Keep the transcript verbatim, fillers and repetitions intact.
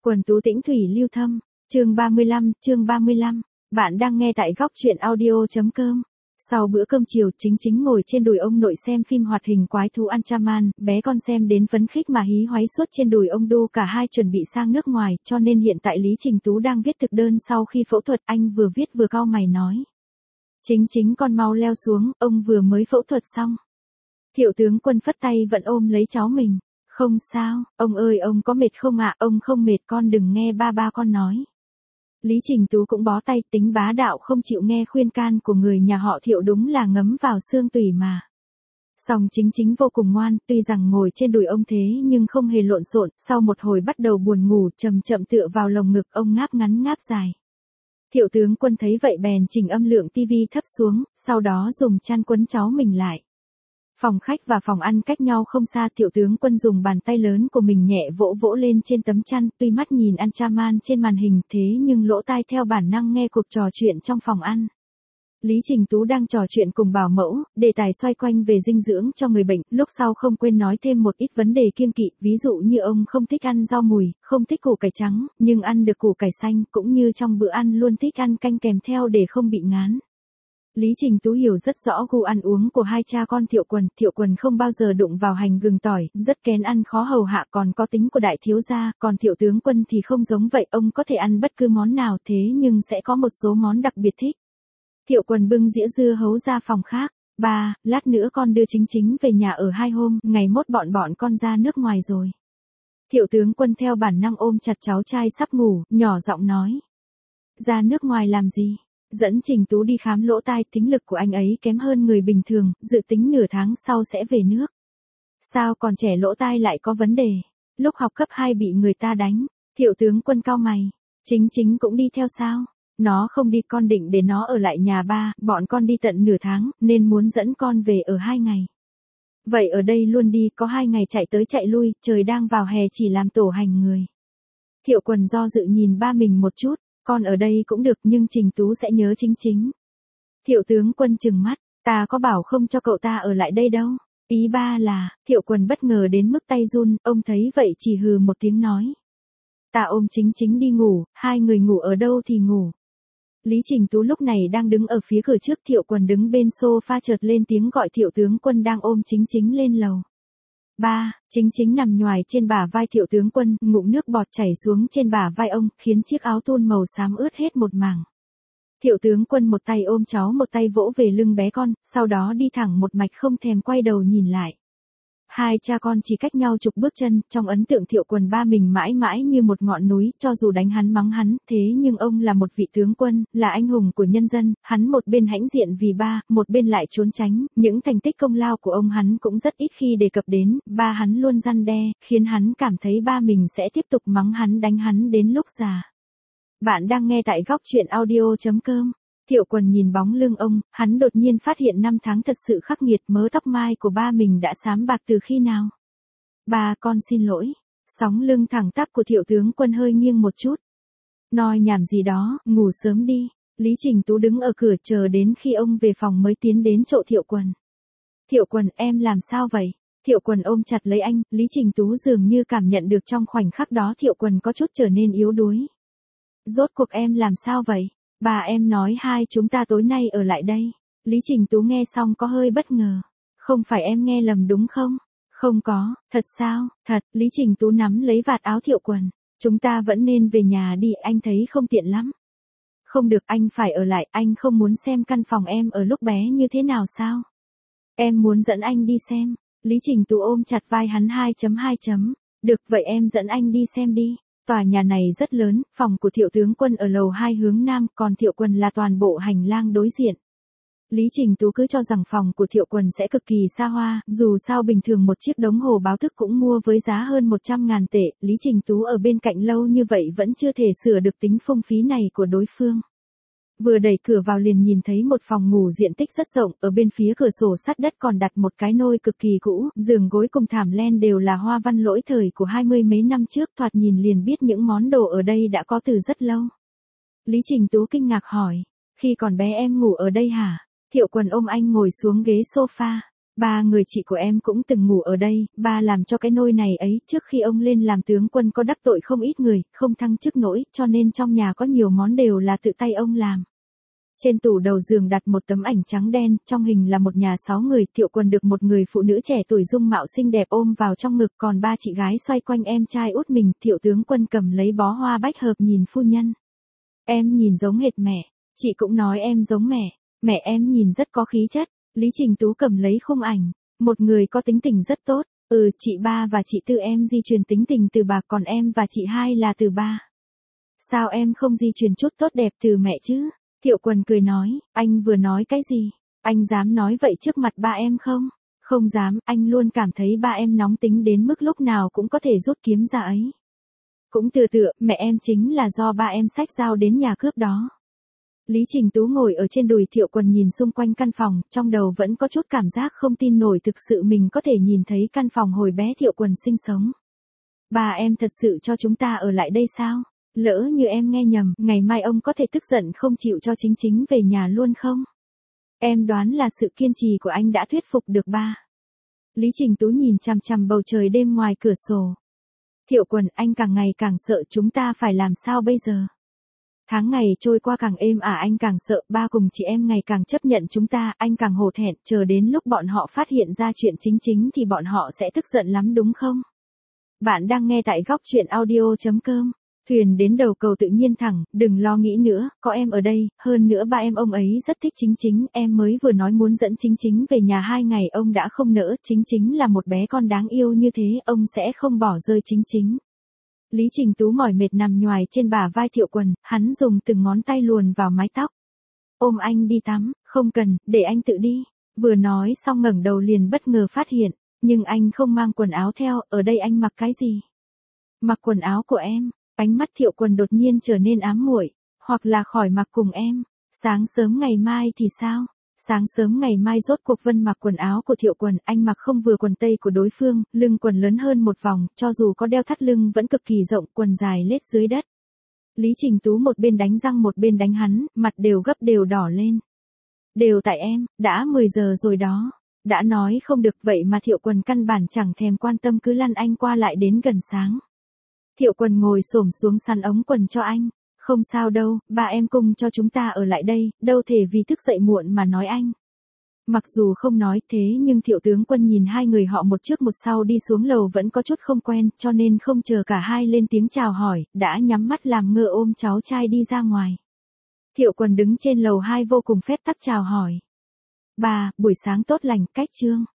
Quần tú tĩnh thủy lưu thâm, chương ba mươi lăm, chương ba mươi lăm, bạn đang nghe tại góc truyện audio.com. Sau bữa cơm chiều, Chính Chính ngồi trên đùi ông nội xem phim hoạt hình quái thú Anchaman, bé con xem đến phấn khích mà hí hoáy suốt trên đùi ông đu, cả hai chuẩn bị sang nước ngoài, cho nên hiện tại Lý Trình Tú đang viết thực đơn sau khi phẫu thuật, anh vừa viết vừa cau mày nói. Chính Chính con mau leo xuống, ông vừa mới phẫu thuật xong. Thiệu tướng Quân phất tay vẫn ôm lấy cháu mình. Không sao, ông ơi ông có mệt không ạ? Ông không mệt, con đừng nghe ba ba con nói. Lý Trình Tú cũng bó tay, tính bá đạo không chịu nghe khuyên can của người nhà họ Thiệu, đúng là ngấm vào xương tủy mà. Song Chính Chính vô cùng ngoan, tuy rằng ngồi trên đùi ông thế nhưng không hề lộn xộn, sau một hồi bắt đầu buồn ngủ, chậm chậm tựa vào lồng ngực ông, ngáp ngắn ngáp dài. Thiệu tướng Quân thấy vậy bèn chỉnh âm lượng tivi thấp xuống, sau đó dùng chăn quấn cháu mình lại. Phòng khách và phòng ăn cách nhau không xa, Thiệu tướng Quân dùng bàn tay lớn của mình nhẹ vỗ vỗ lên trên tấm chăn, tuy mắt nhìn Anchaman trên màn hình thế nhưng lỗ tai theo bản năng nghe cuộc trò chuyện trong phòng ăn. Lý Trình Tú đang trò chuyện cùng bảo mẫu, đề tài xoay quanh về dinh dưỡng cho người bệnh, lúc sau không quên nói thêm một ít vấn đề kiêng kỵ, ví dụ như ông không thích ăn rau mùi, không thích củ cải trắng, nhưng ăn được củ cải xanh, cũng như trong bữa ăn luôn thích ăn canh kèm theo để không bị ngán. Lý Trình Tú hiểu rất rõ gu ăn uống của hai cha con Thiệu Quần, Thiệu Quần không bao giờ đụng vào hành gừng tỏi, rất kén ăn, khó hầu hạ, còn có tính của đại thiếu gia, còn Thiệu tướng Quân thì không giống vậy, ông có thể ăn bất cứ món nào thế nhưng sẽ có một số món đặc biệt thích. Thiệu Quần bưng dĩa dưa hấu ra phòng khác, ba, lát nữa con đưa Chính Chính về nhà ở hai hôm, ngày mốt bọn bọn con ra nước ngoài rồi. Thiệu tướng Quân theo bản năng ôm chặt cháu trai sắp ngủ, nhỏ giọng nói. Ra nước ngoài làm gì? Dẫn Trình Tú đi khám lỗ tai, tính lực của anh ấy kém hơn người bình thường, dự tính nửa tháng sau sẽ về nước. Sao còn trẻ lỗ tai lại có vấn đề? Lúc học cấp hai bị người ta đánh. Thiệu tướng Quân cau mày. Chính Chính cũng đi theo sao? Nó không đi, con định để nó ở lại nhà ba, bọn con đi tận nửa tháng, nên muốn dẫn con về ở hai ngày. Vậy ở đây luôn đi, có hai ngày chạy tới chạy lui, trời đang vào hè chỉ làm tổ hành người. Thiệu Quần do dự nhìn ba mình một chút. Con ở đây cũng được nhưng Trình Tú sẽ nhớ Chính Chính. Thiệu tướng Quân trừng mắt, ta có bảo không cho cậu ta ở lại đây đâu. Ý ba là, Thiệu Quần bất ngờ đến mức tay run, ông thấy vậy chỉ hừ một tiếng nói. Ta ôm Chính Chính đi ngủ, hai người ngủ ở đâu thì ngủ. Lý Trình Tú lúc này đang đứng ở phía cửa trước, Thiệu Quần đứng bên sofa chợt lên tiếng gọi Thiệu tướng Quân đang ôm Chính Chính lên lầu. Ba, Chính Chính nằm nhoài trên bả vai Thiệu tướng Quân, ngụm nước bọt chảy xuống trên bả vai ông, khiến chiếc áo thun màu xám ướt hết một mảng. Thiệu tướng Quân một tay ôm cháu một tay vỗ về lưng bé con, sau đó đi thẳng một mạch không thèm quay đầu nhìn lại. Hai cha con chỉ cách nhau chục bước chân, trong ấn tượng Thiệu Quần ba mình mãi mãi như một ngọn núi, cho dù đánh hắn mắng hắn, thế nhưng ông là một vị tướng quân, là anh hùng của nhân dân, hắn một bên hãnh diện vì ba, một bên lại trốn tránh, những thành tích công lao của ông hắn cũng rất ít khi đề cập đến, ba hắn luôn răn đe, khiến hắn cảm thấy ba mình sẽ tiếp tục mắng hắn đánh hắn đến lúc già. Bạn đang nghe tại góc truyện audio.com. Thiệu Quần nhìn bóng lưng ông, hắn đột nhiên phát hiện năm tháng thật sự khắc nghiệt, mớ tóc mai của ba mình đã xám bạc từ khi nào. Ba, con xin lỗi. Sóng lưng thẳng tắp của Thiệu tướng Quân hơi nghiêng một chút. Nói nhảm gì đó, ngủ sớm đi. Lý Trình Tú đứng ở cửa chờ đến khi ông về phòng mới tiến đến chỗ Thiệu Quần. Thiệu Quần, em làm sao vậy? Thiệu Quần ôm chặt lấy anh, Lý Trình Tú dường như cảm nhận được trong khoảnh khắc đó Thiệu Quần có chút trở nên yếu đuối. Rốt cuộc em làm sao vậy? Bà em nói hai chúng ta tối nay ở lại đây. Lý Trình Tú nghe xong có hơi bất ngờ. Không phải em nghe lầm đúng không? Không có, thật sao? Thật, Lý Trình Tú nắm lấy vạt áo Thiệu Quần. Chúng ta vẫn nên về nhà đi, anh thấy không tiện lắm. Không được, anh phải ở lại, anh không muốn xem căn phòng em ở lúc bé như thế nào sao? Em muốn dẫn anh đi xem. Lý Trình Tú ôm chặt vai hắn hai chấm hai chấm. Được vậy em dẫn anh đi xem đi. Tòa nhà này rất lớn, phòng của Thiệu tướng Quân ở lầu hai hướng nam, còn Thiệu Quần là toàn bộ hành lang đối diện. Lý Trình Tú cứ cho rằng phòng của Thiệu Quần sẽ cực kỳ xa hoa, dù sao bình thường một chiếc đồng hồ báo thức cũng mua với giá hơn một trăm ngàn tệ, Lý Trình Tú ở bên cạnh lâu như vậy vẫn chưa thể sửa được tính phung phí này của đối phương. Vừa đẩy cửa vào liền nhìn thấy một phòng ngủ diện tích rất rộng, ở bên phía cửa sổ sắt đất còn đặt một cái nôi cực kỳ cũ, giường gối cùng thảm len đều là hoa văn lỗi thời của hai mươi mấy năm trước, thoạt nhìn liền biết những món đồ ở đây đã có từ rất lâu. Lý Trình Tú kinh ngạc hỏi, khi còn bé em ngủ ở đây hả? Thiệu Quần ôm anh ngồi xuống ghế sofa. Ba người chị của em cũng từng ngủ ở đây, ba làm cho cái nôi này ấy, trước khi ông lên làm tướng quân có đắc tội không ít người, không thăng chức nổi, cho nên trong nhà có nhiều món đều là tự tay ông làm. Trên tủ đầu giường đặt một tấm ảnh trắng đen, trong hình là một nhà sáu người, Thiệu Quần được một người phụ nữ trẻ tuổi dung mạo xinh đẹp ôm vào trong ngực, còn ba chị gái xoay quanh em trai út mình, Thiệu tướng quân cầm lấy bó hoa bách hợp nhìn phu nhân. Em nhìn giống hệt mẹ, chị cũng nói em giống mẹ, mẹ em nhìn rất có khí chất. Lý Trình Tú cầm lấy khung ảnh, một người có tính tình rất tốt, ừ chị ba và chị tư em di truyền tính tình từ bà, còn em và chị hai là từ ba. Sao em không di truyền chút tốt đẹp từ mẹ chứ? Thiệu Quần cười nói, anh vừa nói cái gì? Anh dám nói vậy trước mặt ba em không? Không dám, anh luôn cảm thấy ba em nóng tính đến mức lúc nào cũng có thể rút kiếm ra ấy. Cũng từ tựa, mẹ em chính là do ba em xách dao đến nhà cướp đó. Lý Trình Tú ngồi ở trên đùi Thiệu Quần nhìn xung quanh căn phòng, trong đầu vẫn có chút cảm giác không tin nổi thực sự mình có thể nhìn thấy căn phòng hồi bé Thiệu Quần sinh sống. Ba em thật sự cho chúng ta ở lại đây sao? Lỡ như em nghe nhầm, ngày mai ông có thể tức giận không chịu cho Chính Chính về nhà luôn không? Em đoán là sự kiên trì của anh đã thuyết phục được ba. Lý Trình Tú nhìn chằm chằm bầu trời đêm ngoài cửa sổ. Thiệu Quần, anh càng ngày càng sợ, chúng ta phải làm sao bây giờ? Tháng ngày trôi qua càng êm ả, anh càng sợ, ba cùng chị em ngày càng chấp nhận chúng ta, anh càng hổ thẹn, chờ đến lúc bọn họ phát hiện ra chuyện Chính Chính thì bọn họ sẽ tức giận lắm đúng không? Bạn đang nghe tại góc truyện audio chấm com. Thuyền đến đầu cầu tự nhiên thẳng, đừng lo nghĩ nữa, có em ở đây, hơn nữa ba em ông ấy rất thích Chính Chính, em mới vừa nói muốn dẫn Chính Chính về nhà hai ngày ông đã không nỡ, Chính Chính là một bé con đáng yêu như thế, ông sẽ không bỏ rơi Chính Chính. Lý Trình Tú mỏi mệt nằm nhoài trên bả vai Thiệu Quần, hắn dùng từng ngón tay luồn vào mái tóc. Ôm anh đi tắm, không cần, để anh tự đi. Vừa nói xong ngẩng đầu liền bất ngờ phát hiện, nhưng anh không mang quần áo theo, ở đây anh mặc cái gì? Mặc quần áo của em. Ánh mắt Thiệu Quần đột nhiên trở nên ám muội, hoặc là khỏi mặc cùng em. Sáng sớm ngày mai thì sao? Sáng sớm ngày mai rốt cuộc Vân mặc quần áo của Thiệu Quần, anh mặc không vừa quần tây của đối phương, lưng quần lớn hơn một vòng, cho dù có đeo thắt lưng vẫn cực kỳ rộng, quần dài lết dưới đất. Lý Trình Tú một bên đánh răng một bên đánh hắn, mặt đều gấp đều đỏ lên. Đều tại em, đã mười giờ rồi đó. Đã nói không được vậy mà Thiệu Quần căn bản chẳng thèm quan tâm cứ lăn anh qua lại đến gần sáng. Thiệu Quần ngồi xổm xuống săn ống quần cho anh. Không sao đâu, ba em cùng cho chúng ta ở lại đây, đâu thể vì thức dậy muộn mà nói anh. Mặc dù không nói thế nhưng Thiệu tướng quân nhìn hai người họ một trước một sau đi xuống lầu vẫn có chút không quen, cho nên không chờ cả hai lên tiếng chào hỏi, đã nhắm mắt làm ngơ ôm cháu trai đi ra ngoài. Thiệu Quần đứng trên lầu hai vô cùng phép tắc chào hỏi. Bà, buổi sáng tốt lành, cách Trương.